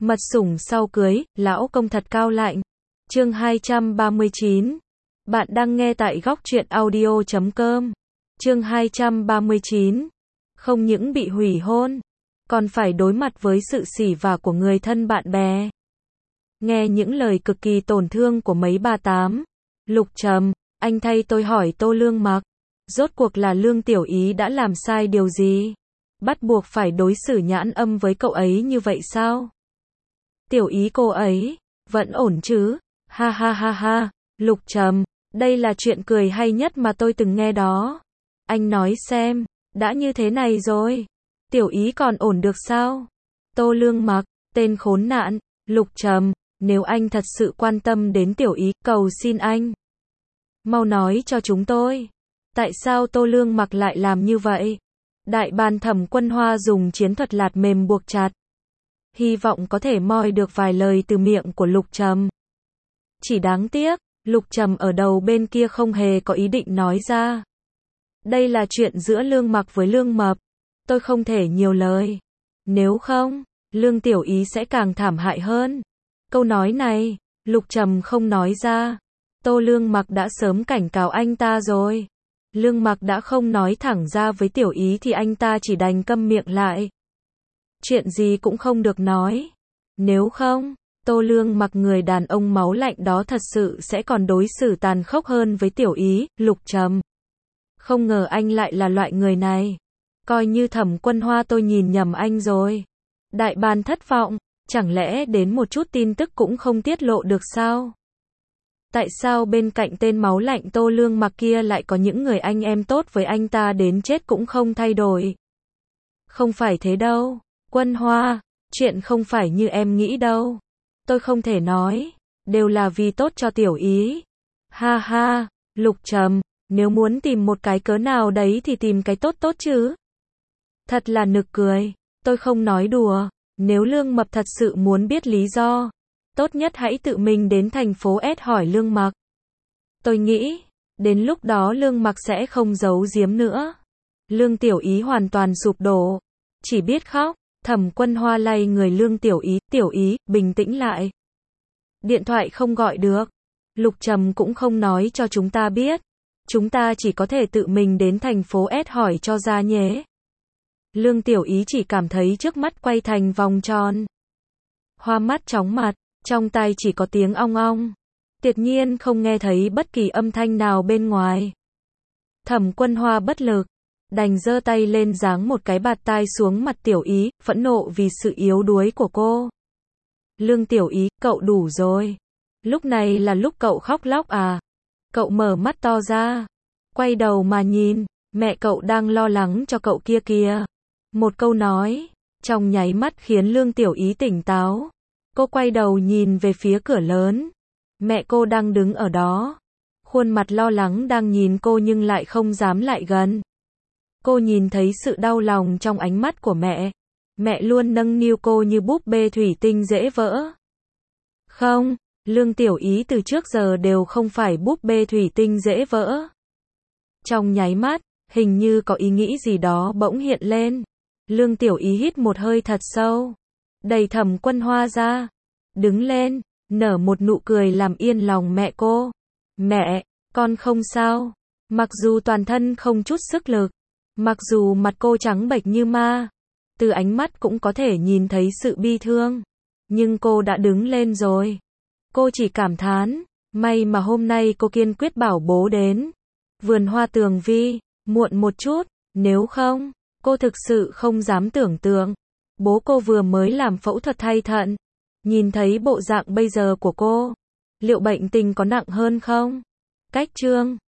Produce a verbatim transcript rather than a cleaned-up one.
Mật sủng sau cưới, lão công thật cao lạnh. Chương hai trăm ba mươi chín. Bạn đang nghe tại góc truyện audio chấm com. Chương hai trăm ba mươi chín. Không những bị hủy hôn, còn phải đối mặt với sự sỉ vả của người thân bạn bè. Nghe những lời cực kỳ tổn thương của mấy bà tám. Lục Trầm, anh thay tôi hỏi Tô Lương Mặc, rốt cuộc là Lương Tiểu Ý đã làm sai điều gì? Bắt buộc phải đối xử nhãn âm với cậu ấy như vậy sao? Tiểu Ý cô ấy, vẫn ổn chứ? Ha ha ha ha, Lục Trầm, đây là chuyện cười hay nhất mà tôi từng nghe đó. Anh nói xem, đã như thế này rồi, Tiểu Ý còn ổn được sao? Tô Lương Mặc, tên khốn nạn. Lục Trầm, nếu anh thật sự quan tâm đến Tiểu Ý, cầu xin anh, mau nói cho chúng tôi, tại sao Tô Lương Mặc lại làm như vậy? Đại ban Thẩm Quân Hoa dùng chiến thuật lạt mềm buộc chặt, hy vọng có thể moi được vài lời từ miệng của Lục Trầm. Chỉ đáng tiếc, Lục Trầm ở đầu bên kia không hề có ý định nói ra. Đây là chuyện giữa Lương Mặc với Lương Mập, tôi không thể nhiều lời. Nếu không, Lương Tiểu Ý sẽ càng thảm hại hơn. Câu nói này, Lục Trầm không nói ra. Tô Lương Mặc đã sớm cảnh cáo anh ta rồi. Lương Mặc đã không nói thẳng ra với Tiểu Ý thì anh ta chỉ đành câm miệng lại. Chuyện gì cũng không được nói. Nếu không, Tô Lương Mặc người đàn ông máu lạnh đó thật sự sẽ còn đối xử tàn khốc hơn với Tiểu Ý. Lục Trầm, không ngờ anh lại là loại người này. Coi như Thẩm Quân Hoa tôi nhìn nhầm anh rồi. Đại ban thất vọng, chẳng lẽ đến một chút tin tức cũng không tiết lộ được sao? Tại sao bên cạnh tên máu lạnh Tô Lương Mặc kia lại có những người anh em tốt với anh ta đến chết cũng không thay đổi? Không phải thế đâu, Quân Hoa, chuyện không phải như em nghĩ đâu. Tôi không thể nói, đều là vì tốt cho Tiểu Ý. Ha ha, Lục Trầm, nếu muốn tìm một cái cớ nào đấy thì tìm cái tốt tốt chứ. Thật là nực cười, tôi không nói đùa, nếu Lương Mập thật sự muốn biết lý do, tốt nhất hãy tự mình đến thành phố S hỏi Lương Mặc. Tôi nghĩ, đến lúc đó Lương Mặc sẽ không giấu giếm nữa. Lương Tiểu Ý hoàn toàn sụp đổ, chỉ biết khóc. Thẩm Quân Hoa lay người Lương Tiểu Ý, Tiểu Ý, bình tĩnh lại. Điện thoại không gọi được. Lục Trầm cũng không nói cho chúng ta biết. Chúng ta chỉ có thể tự mình đến thành phố S hỏi cho ra nhé. Lương Tiểu Ý chỉ cảm thấy trước mắt quay thành vòng tròn. Hoa mắt chóng mặt, trong tai chỉ có tiếng ong ong. Tuyệt nhiên không nghe thấy bất kỳ âm thanh nào bên ngoài. Thẩm Quân Hoa bất lực, đành giơ tay lên giáng một cái bạt tai xuống mặt Tiểu Ý, phẫn nộ vì sự yếu đuối của cô. Lương Tiểu Ý, cậu đủ rồi. Lúc này là lúc cậu khóc lóc à? Cậu mở mắt to ra, quay đầu mà nhìn, mẹ cậu đang lo lắng cho cậu kia kìa. Một câu nói, trong nháy mắt khiến Lương Tiểu Ý tỉnh táo. Cô quay đầu nhìn về phía cửa lớn. Mẹ cô đang đứng ở đó. Khuôn mặt lo lắng đang nhìn cô nhưng lại không dám lại gần. Cô nhìn thấy sự đau lòng trong ánh mắt của mẹ. Mẹ luôn nâng niu cô như búp bê thủy tinh dễ vỡ. Không, Lương Tiểu Ý từ trước giờ đều không phải búp bê thủy tinh dễ vỡ. Trong nháy mắt, hình như có ý nghĩ gì đó bỗng hiện lên. Lương Tiểu Ý hít một hơi thật sâu, đẩy Thẩm Quân Hoa ra, đứng lên, nở một nụ cười làm yên lòng mẹ cô. Mẹ, con không sao. Mặc dù toàn thân không chút sức lực, mặc dù mặt cô trắng bệch như ma, từ ánh mắt cũng có thể nhìn thấy sự bi thương, nhưng cô đã đứng lên rồi. Cô chỉ cảm thán, may mà hôm nay cô kiên quyết bảo bố đến vườn hoa Tường Vi muộn một chút, nếu không, cô thực sự không dám tưởng tượng. Bố cô vừa mới làm phẫu thuật thay thận, nhìn thấy bộ dạng bây giờ của cô, liệu bệnh tình có nặng hơn không? Cách chương